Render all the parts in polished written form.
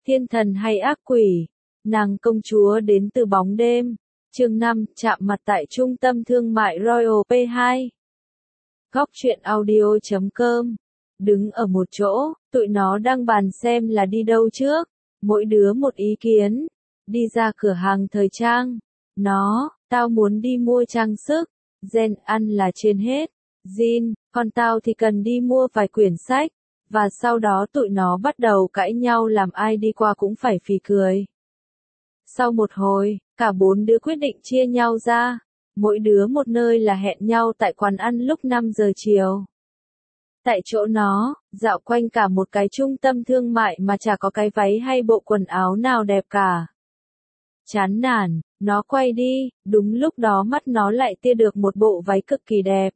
Thiên thần hay ác quỷ? Nàng công chúa đến từ bóng đêm. Chương 5, chạm mặt tại trung tâm thương mại Royal P2. Góc truyện audio.com. Đứng ở một chỗ, tụi nó đang bàn xem là đi đâu trước. Mỗi đứa một ý kiến. Đi ra cửa hàng thời trang. Tao muốn đi mua trang sức. Gen ăn là trên hết. Jin, còn tao thì cần đi mua vài quyển sách. Và sau đó tụi nó bắt đầu cãi nhau làm ai đi qua cũng phải phì cười. Sau một hồi, cả 4 đứa quyết định chia nhau ra. Mỗi đứa một nơi là hẹn nhau tại quán ăn lúc 5 giờ chiều. Tại chỗ nó, dạo quanh cả một cái trung tâm thương mại mà chả có cái váy hay bộ quần áo nào đẹp cả. Chán nản, nó quay đi, đúng lúc đó mắt nó lại tia được một bộ váy cực kỳ đẹp.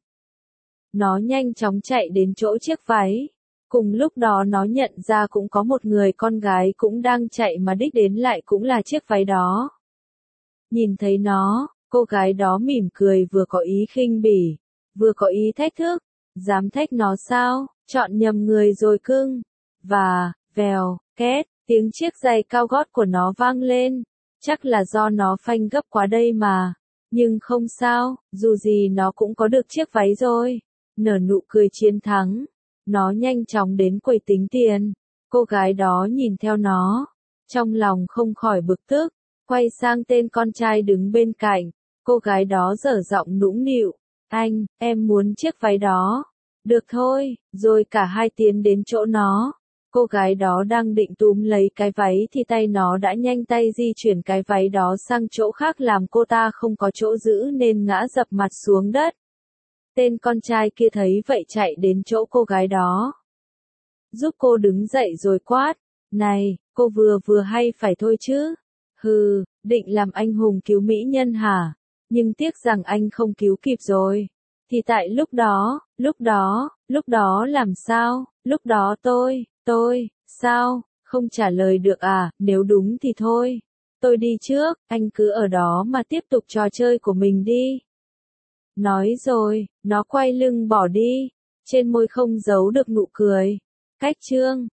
Nó nhanh chóng chạy đến chỗ chiếc váy. Cùng lúc đó nó nhận ra cũng có một người con gái cũng đang chạy mà đích đến lại cũng là chiếc váy đó. Nhìn thấy nó, cô gái đó mỉm cười vừa có ý khinh bỉ, vừa có ý thách thức. Dám thách nó sao, chọn nhầm người rồi cưng. Và, vèo, két, tiếng chiếc giày cao gót của nó vang lên. Chắc là do nó phanh gấp quá đây mà. Nhưng không sao, dù gì nó cũng có được chiếc váy rồi. Nở nụ cười chiến thắng. Nó nhanh chóng đến quầy tính tiền. Cô gái đó nhìn theo nó. Trong lòng không khỏi bực tức. Quay sang tên con trai đứng bên cạnh. Cô gái đó dở giọng nũng nịu. Anh, em muốn chiếc váy đó. Được thôi, rồi cả hai tiến đến chỗ nó. Cô gái đó đang định túm lấy cái váy thì tay nó đã nhanh tay di chuyển cái váy đó sang chỗ khác làm cô ta không có chỗ giữ nên ngã dập mặt xuống đất. Tên con trai kia thấy vậy chạy đến chỗ cô gái đó. Giúp cô đứng dậy rồi quát. Này, cô vừa hay phải thôi chứ. Hừ, định làm anh hùng cứu mỹ nhân hả? Nhưng tiếc rằng anh không cứu kịp rồi. Thì tại lúc đó làm sao? Lúc đó sao? Không trả lời được à? Nếu đúng thì thôi. Tôi đi trước, anh cứ ở đó mà tiếp tục trò chơi của mình đi. Nói rồi, nó quay lưng bỏ đi. Trên môi không giấu được nụ cười. Cách chương